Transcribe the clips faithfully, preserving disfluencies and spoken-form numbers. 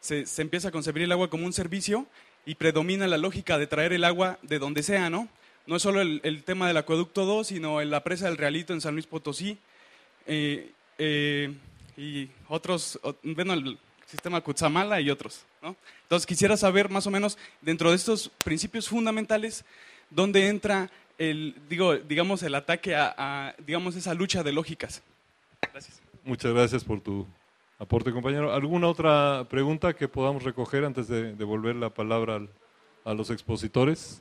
se, se empieza a concebir el agua como un servicio y predomina la lógica de traer el agua de donde sea, ¿no? No es solo el, el tema del acueducto dos, sino en la presa del Realito en San Luis Potosí, eh, eh, y otros, bueno, el sistema Cutzamala y otros, ¿no? Entonces quisiera saber más o menos, dentro de estos principios fundamentales, dónde entra el, digo, digamos, el ataque a, a, digamos, esa lucha de lógicas. Gracias. Muchas gracias por tu aporte, compañero. ¿Alguna otra pregunta que podamos recoger antes de devolver la palabra al, a los expositores?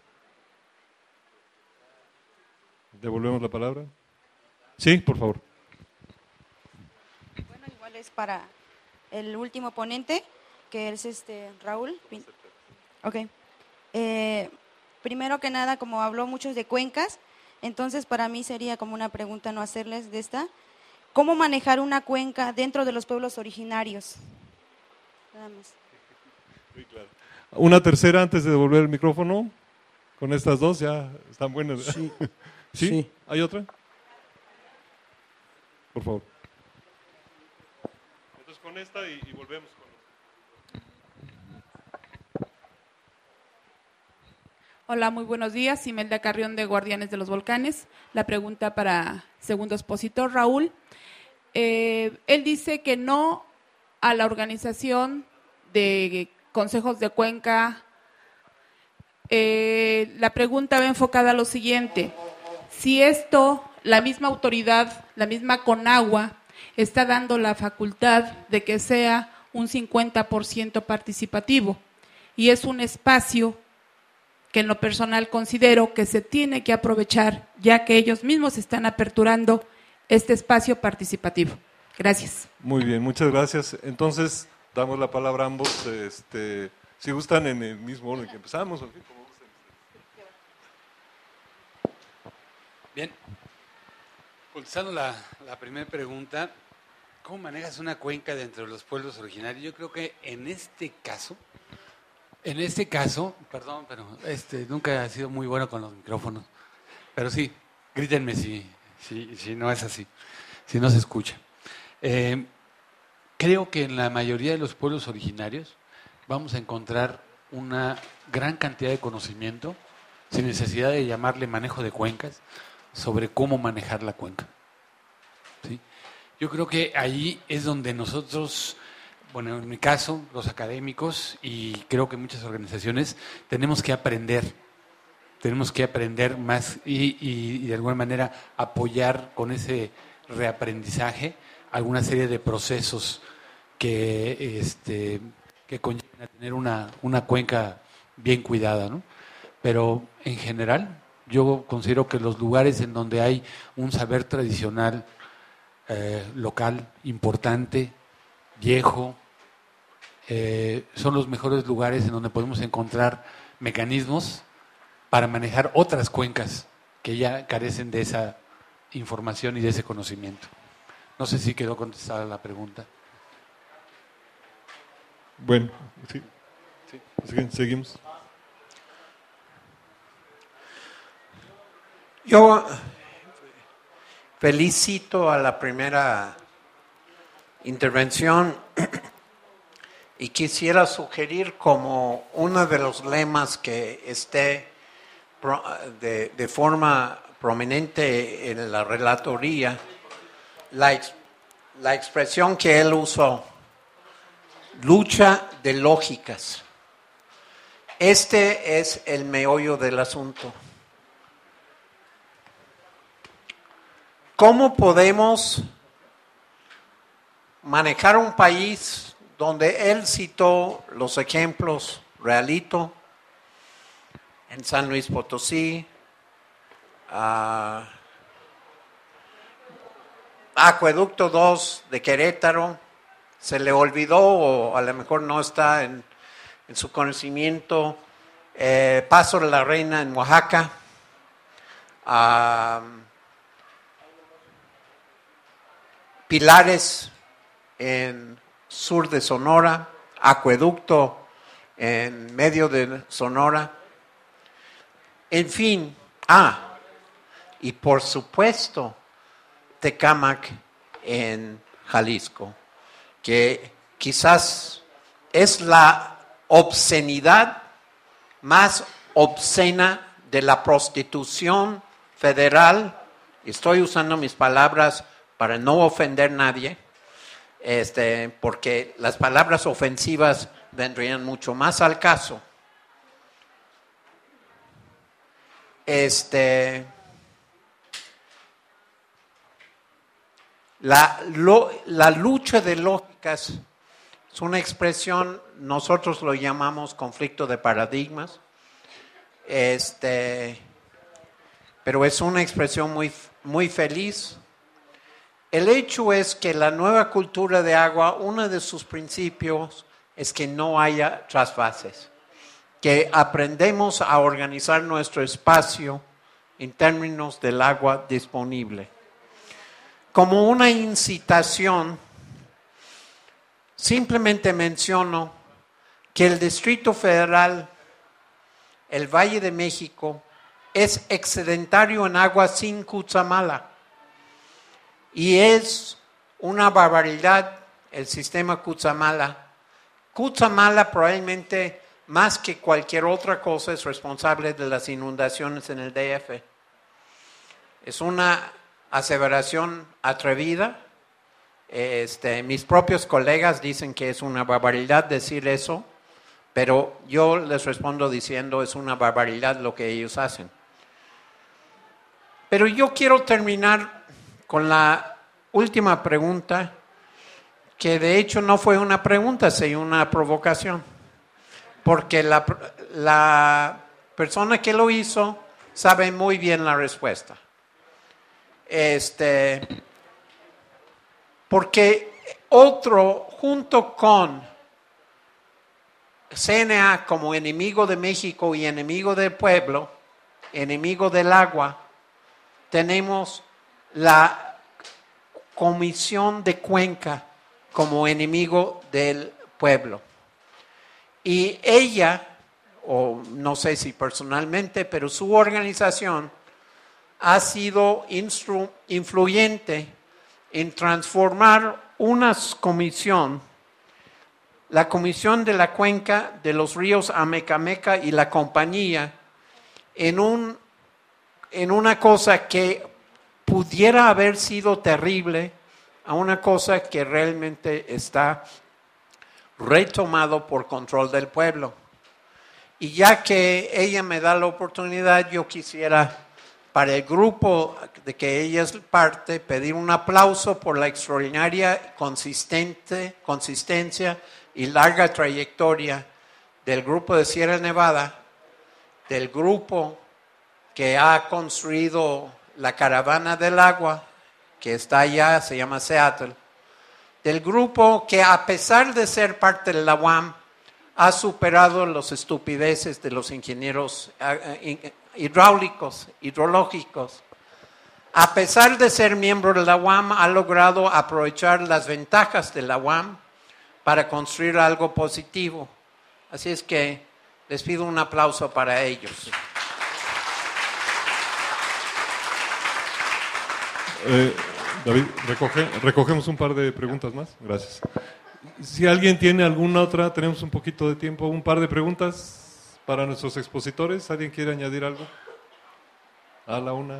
¿Devolvemos la palabra? Sí, por favor. Bueno, igual es para el último ponente, que es este Raúl. Ok. Eh, primero que nada, como habló muchos de cuencas, entonces para mí sería como una pregunta no hacerles de esta. ¿Cómo manejar una cuenca dentro de los pueblos originarios? Nada más. Sí, claro. Una tercera antes de devolver el micrófono. Con estas dos ya están buenas. Sí. ¿Sí? Sí. ¿Hay otra? Por favor. Entonces con esta y, y volvemos con... Hola, muy buenos días. Imelda Carrión de Guardianes de los Volcanes. La pregunta para segundo expositor, Raúl. Eh, él dice que no a la organización de consejos de cuenca. Eh, la pregunta va enfocada a lo siguiente. Si esto, la misma autoridad, la misma Conagua, está dando la facultad de que sea un cincuenta por ciento participativo y es un espacio que en lo personal considero que se tiene que aprovechar, ya que ellos mismos están aperturando este espacio participativo. Gracias. Muy bien, muchas gracias. Entonces, damos la palabra a ambos. Este, si gustan en el mismo orden que empezamos. ¿O qué? Como gusten. Bien, contestando la, la primera pregunta, ¿cómo manejas una cuenca dentro de los pueblos originarios? Yo creo que en este caso, en este caso, perdón, pero este nunca he sido muy bueno con los micrófonos, pero sí, grítenme si, si, si no es así, si no se escucha. Eh, creo que en la mayoría de los pueblos originarios vamos a encontrar una gran cantidad de conocimiento, sin necesidad de llamarle manejo de cuencas, sobre cómo manejar la cuenca. ¿Sí? Yo creo que ahí es donde nosotros, bueno, en mi caso, los académicos y creo que muchas organizaciones, tenemos que aprender, tenemos que aprender más y, y, y de alguna manera apoyar con ese reaprendizaje alguna serie de procesos que, este, que conllevan a tener una, una cuenca bien cuidada, ¿no? Pero en general, yo considero que los lugares en donde hay un saber tradicional eh, local, importante, viejo, eh, son los mejores lugares en donde podemos encontrar mecanismos para manejar otras cuencas que ya carecen de esa información y de ese conocimiento. No sé si quedó contestada la pregunta. Bueno, sí. Sí. Seguimos. Yo felicito a la primera intervención y quisiera sugerir como uno de los lemas que esté de, de forma prominente en la relatoría, la, ex, la expresión que él usó, lucha de lógicas. Este es el meollo del asunto. ¿Cómo podemos manejar un país donde él citó los ejemplos Realito, en San Luis Potosí, uh, Acueducto dos de Querétaro, se le olvidó o a lo mejor no está en, en su conocimiento, eh, Paso de la Reina en Oaxaca, uh, Pilares en sur de Sonora, Acueducto en medio de Sonora, en fin, ah, y por supuesto Tecámac en Jalisco, que quizás es la obscenidad más obscena de la prostitución federal. Estoy usando mis palabras para no ofender a nadie, este, porque las palabras ofensivas vendrían mucho más al caso. Este, la, lo, la lucha de lógicas es una expresión, nosotros lo llamamos conflicto de paradigmas, este, pero es una expresión muy, muy feliz. El hecho es que la nueva cultura de agua, uno de sus principios es que no haya trasvases, que aprendemos a organizar nuestro espacio en términos del agua disponible. Como una incitación, simplemente menciono que el Distrito Federal, el Valle de México, es excedentario en agua sin Cutzamala. Y es una barbaridad el sistema Cutzamala. Cutzamala probablemente más que cualquier otra cosa es responsable de las inundaciones en el D F. Es una aseveración atrevida. Este, mis propios colegas dicen que es una barbaridad decir eso, pero yo les respondo diciendo es una barbaridad lo que ellos hacen. Pero yo quiero terminar con la última pregunta, que de hecho no fue una pregunta, sino una provocación, porque la, la persona que lo hizo sabe muy bien la respuesta. Este, porque otro, junto con C N A como enemigo de México y enemigo del pueblo, enemigo del agua, tenemos la Comisión de Cuenca como enemigo del pueblo. Y ella, o no sé si personalmente, pero su organización ha sido instru- influyente en transformar una comisión, la Comisión de la Cuenca de los Ríos Amecameca y la compañía, en, un, en una cosa que pudiera haber sido terrible, a una cosa que realmente está retomado por control del pueblo. Y ya que ella me da la oportunidad, yo quisiera, para el grupo de que ella es parte, pedir un aplauso por la extraordinaria consistente, consistencia y larga trayectoria del grupo de Sierra Nevada, del grupo que ha construido la Caravana del Agua, que está allá, se llama Seattle, del grupo que a pesar de ser parte de la U A M, ha superado las estupideces de los ingenieros hidráulicos, hidrológicos. A pesar de ser miembro de la U A M, ha logrado aprovechar las ventajas de la U A M para construir algo positivo. Así es que les pido un aplauso para ellos. Eh, David, recoge, recogemos un par de preguntas más. Gracias. Si alguien tiene alguna otra, tenemos un poquito de tiempo, un par de preguntas para nuestros expositores. ¿Alguien quiere añadir algo? A la una.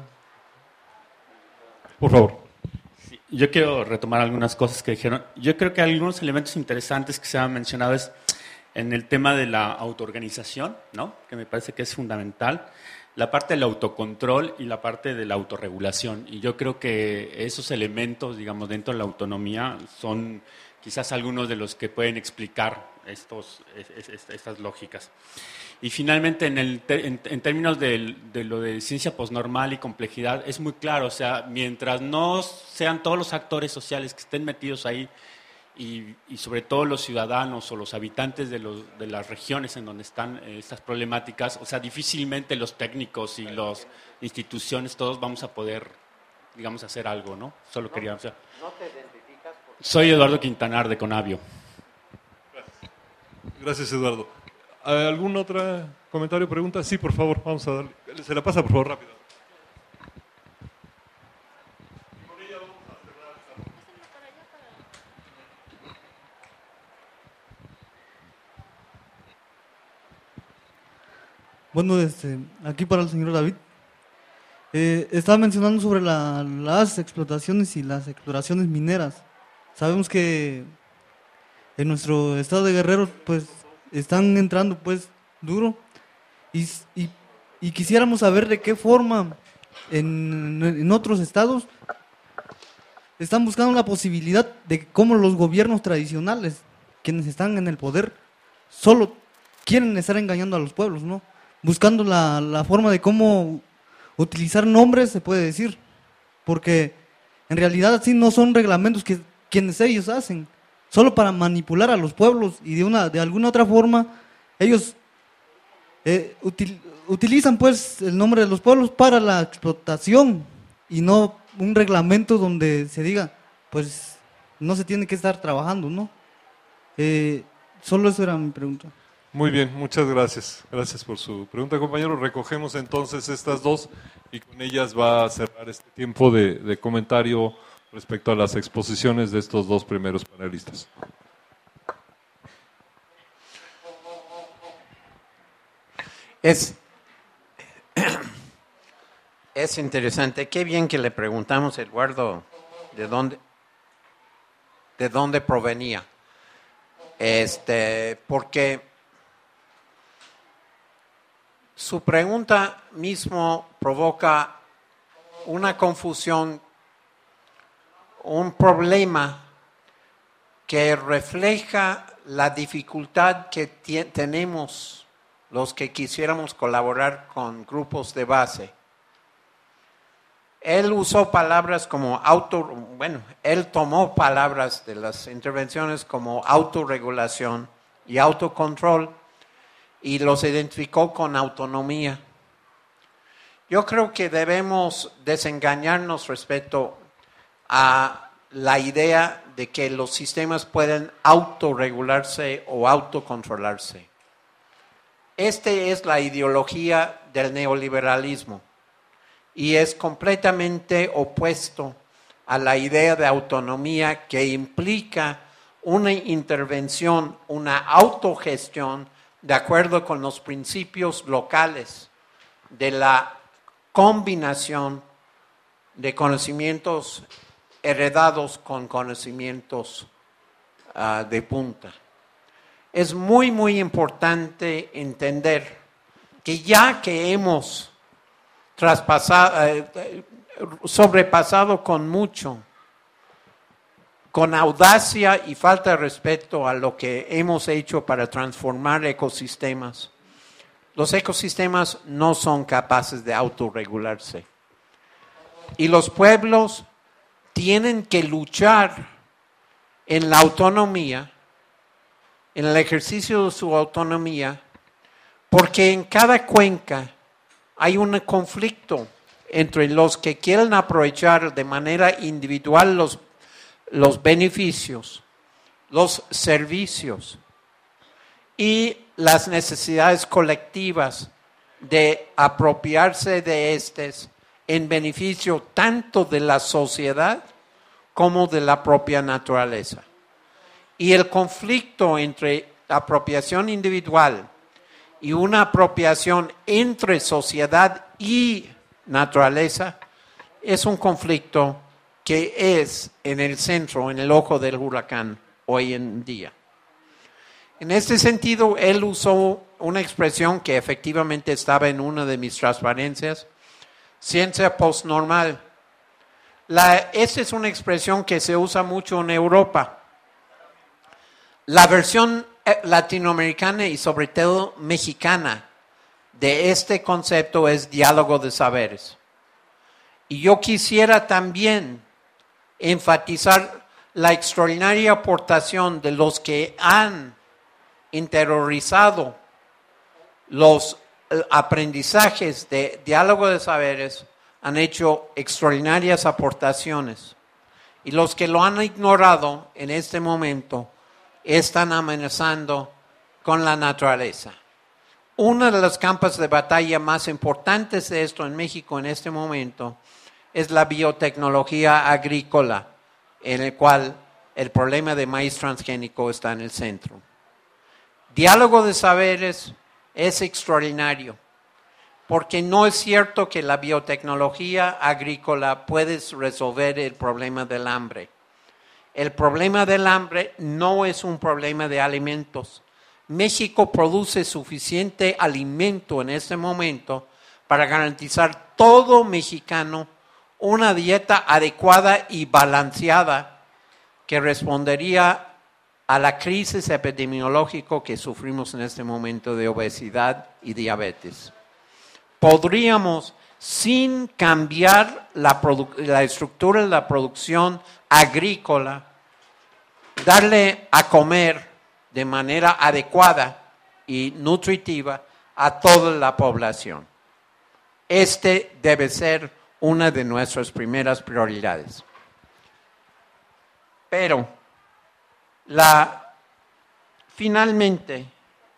Por favor. Sí, yo quiero retomar algunas cosas que dijeron. Yo creo que algunos elementos interesantes que se han mencionado es en el tema de la autoorganización, ¿no? Que me parece que es fundamental. La parte del autocontrol y la parte de la autorregulación. Y yo creo que esos elementos, digamos, dentro de la autonomía son quizás algunos de los que pueden explicar estos, es, es, estas lógicas. Y finalmente, en, el, en, en términos de, de lo de ciencia posnormal y complejidad, es muy claro, o sea, mientras no sean todos los actores sociales que estén metidos ahí, y, y sobre todo los ciudadanos o los habitantes de, los, de las regiones en donde están eh, estas problemáticas, o sea, difícilmente los técnicos y las instituciones, todos vamos a poder, digamos, hacer algo, ¿no? Solo quería... O sea, ¿No te identificas? Por... Soy Eduardo Quintanar, de Conavio. Gracias, Gracias Eduardo. ¿Algún otro comentario o pregunta? Sí, por favor, vamos a darle. Se la pasa, por favor, rápido. Bueno, este, aquí para el señor David. Eh, estaba mencionando sobre la, las explotaciones y las exploraciones mineras. Sabemos que en nuestro estado de Guerrero pues están entrando pues duro y, y, y quisiéramos saber de qué forma en, en otros estados están buscando la posibilidad de cómo los gobiernos tradicionales, quienes están en el poder, solo quieren estar engañando a los pueblos, ¿no? Buscando la, la forma de cómo utilizar nombres, se puede decir, porque en realidad así no son reglamentos que quienes ellos hacen, solo para manipular a los pueblos y de una de alguna otra forma ellos eh, util, utilizan pues el nombre de los pueblos para la explotación y no un reglamento donde se diga pues no se tiene que estar trabajando, ¿no? Eh, solo eso era mi pregunta. Muy bien, muchas gracias. Gracias por su pregunta, compañero. Recogemos entonces estas dos y con ellas va a cerrar este tiempo de, de comentario respecto a las exposiciones de estos dos primeros panelistas. Es, es interesante. Qué bien que le preguntamos, Eduardo, de dónde, de dónde provenía. Este, porque su pregunta mismo provoca una confusión, un problema que refleja la dificultad que tenemos los que quisiéramos colaborar con grupos de base. Él usó palabras como auto, bueno, él tomó palabras de las intervenciones como autorregulación y autocontrol y los identificó con autonomía. Yo creo que debemos desengañarnos respecto a la idea de que los sistemas pueden autorregularse o autocontrolarse. Esta es la ideología del neoliberalismo y es completamente opuesto a la idea de autonomía que implica una intervención, una autogestión de acuerdo con los principios locales de la combinación de conocimientos heredados con conocimientos uh, de punta. Es muy, muy importante entender que ya que hemos traspasado, eh, sobrepasado con mucho, con audacia y falta de respeto a lo que hemos hecho para transformar ecosistemas, los ecosistemas no son capaces de autorregularse. Y los pueblos tienen que luchar en la autonomía, en el ejercicio de su autonomía, porque en cada cuenca hay un conflicto entre los que quieren aprovechar de manera individual los, los beneficios, los servicios y las necesidades colectivas de apropiarse de estos en beneficio tanto de la sociedad como de la propia naturaleza. Y el conflicto entre apropiación individual y una apropiación entre sociedad y naturaleza es un conflicto que es en el centro, en el ojo del huracán hoy en día. En este sentido, él usó una expresión que efectivamente estaba en una de mis transparencias, ciencia postnormal. La, esta es una expresión que se usa mucho en Europa. La versión latinoamericana y sobre todo mexicana de este concepto es diálogo de saberes. Y yo quisiera también enfatizar la extraordinaria aportación de los que han interiorizado los aprendizajes de diálogo de saberes, han hecho extraordinarias aportaciones. Y los que lo han ignorado en este momento están amenazando con la naturaleza. Una de las campos de batalla más importantes de esto en México en este momento es la biotecnología agrícola, en el cual el problema de maíz transgénico está en el centro. Diálogo de saberes es extraordinario porque no es cierto que la biotecnología agrícola puede resolver el problema del hambre. El problema del hambre no es un problema de alimentos. México produce suficiente alimento en este momento para garantizar todo mexicano una dieta adecuada y balanceada que respondería a la crisis epidemiológica que sufrimos en este momento de obesidad y diabetes. Podríamos, sin cambiar la, la estructura de la producción agrícola, darle a comer de manera adecuada y nutritiva a toda la población. Este debe ser una de nuestras primeras prioridades. Pero, la, finalmente,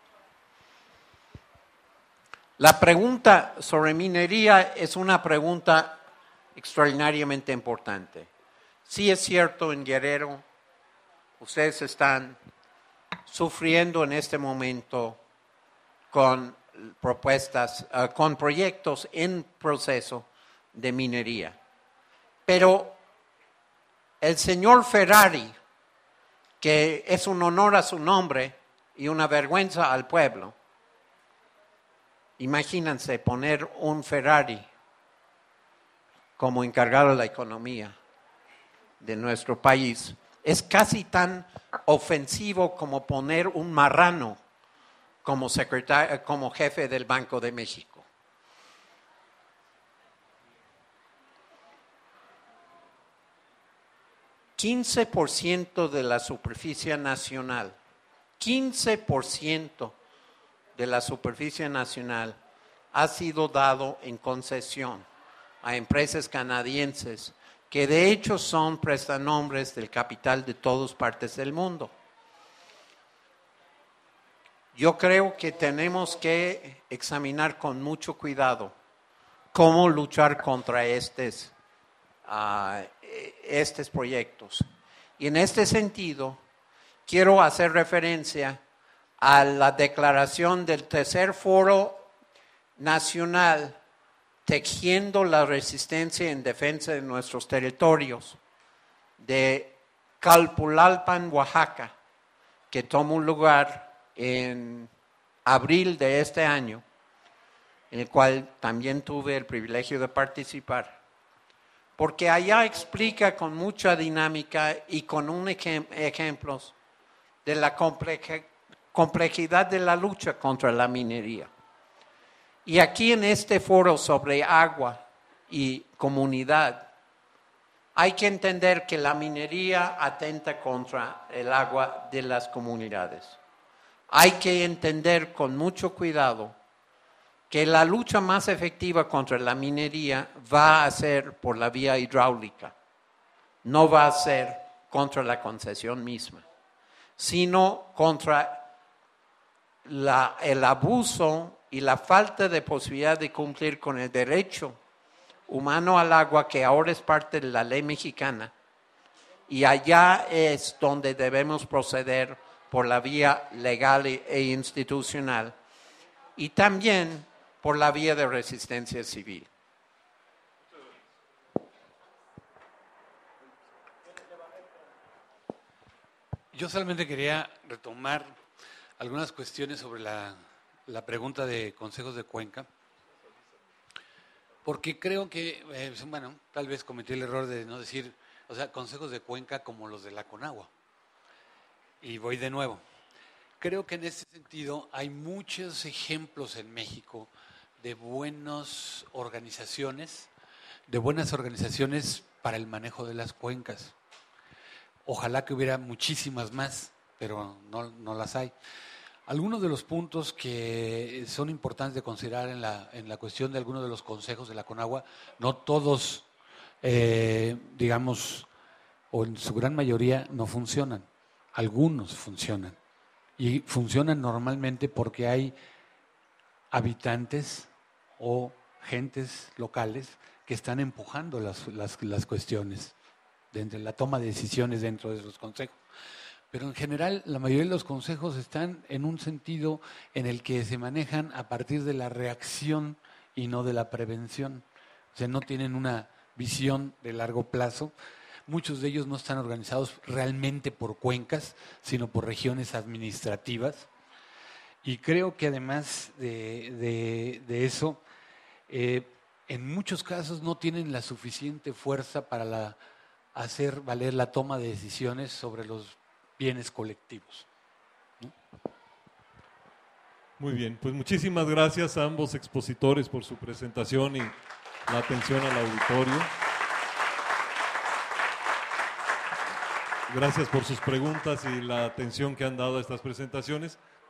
la pregunta sobre minería es una pregunta extraordinariamente importante. Sí es cierto, en Guerrero, ustedes están sufriendo en este momento con propuestas, uh, con proyectos en proceso de minería. Pero el señor Ferrari, que es un honor a su nombre y una vergüenza al pueblo, imagínense poner un Ferrari como encargado de la economía de nuestro país. Es casi tan ofensivo como poner un marrano como secretario, como jefe del Banco de México. quince por ciento de la superficie nacional, quince por ciento de la superficie nacional ha sido dado en concesión a empresas canadienses que de hecho son prestanombres del capital de todas partes del mundo. Yo creo que tenemos que examinar con mucho cuidado cómo luchar contra estos, uh, estos proyectos. Y en este sentido, quiero hacer referencia a la declaración del tercer foro nacional Tejiendo la resistencia en defensa de nuestros territorios, de Calpulalpan, Oaxaca, que tomó lugar en abril de este año, en el cual también tuve el privilegio de participar, porque allá explica con mucha dinámica y con un ejem- ejemplos de la compleja, complejidad de la lucha contra la minería. Y aquí en este foro sobre agua y comunidad, hay que entender que la minería atenta contra el agua de las comunidades. Hay que entender con mucho cuidado que la lucha más efectiva contra la minería va a ser por la vía hidráulica, no va a ser contra la concesión misma, sino contra la, el abuso y la falta de posibilidad de cumplir con el derecho humano al agua, que ahora es parte de la ley mexicana, y allá es donde debemos proceder por la vía legal e institucional, y también por la vía de resistencia civil. Yo solamente quería retomar algunas cuestiones sobre la, la pregunta de consejos de Cuenca, porque creo que, eh, bueno, tal vez cometí el error de no decir, o sea, consejos de Cuenca como los de la Conagua. Y voy de nuevo. Creo que en ese sentido hay muchos ejemplos en México de buenas organizaciones, de buenas organizaciones para el manejo de las cuencas. Ojalá que hubiera muchísimas más, pero no, no las hay. Algunos de los puntos que son importantes de considerar en la, en la cuestión de algunos de los consejos de la Conagua, no todos, eh, digamos, o en su gran mayoría no funcionan. Algunos funcionan. Y funcionan normalmente porque hay habitantes o gentes locales que están empujando las, las, las cuestiones de la toma de decisiones dentro de los consejos. Pero en general la mayoría de los consejos están en un sentido en el que se manejan a partir de la reacción y no de la prevención. O sea, no tienen una visión de largo plazo. Muchos de ellos no están organizados realmente por cuencas, sino por regiones administrativas. Y creo que además de, de, de eso, eh, en muchos casos no tienen la suficiente fuerza para la, hacer valer la toma de decisiones sobre los bienes colectivos, ¿no? Muy bien, pues muchísimas gracias a ambos expositores por su presentación y la atención al auditorio. Gracias por sus preguntas y la atención que han dado a estas presentaciones.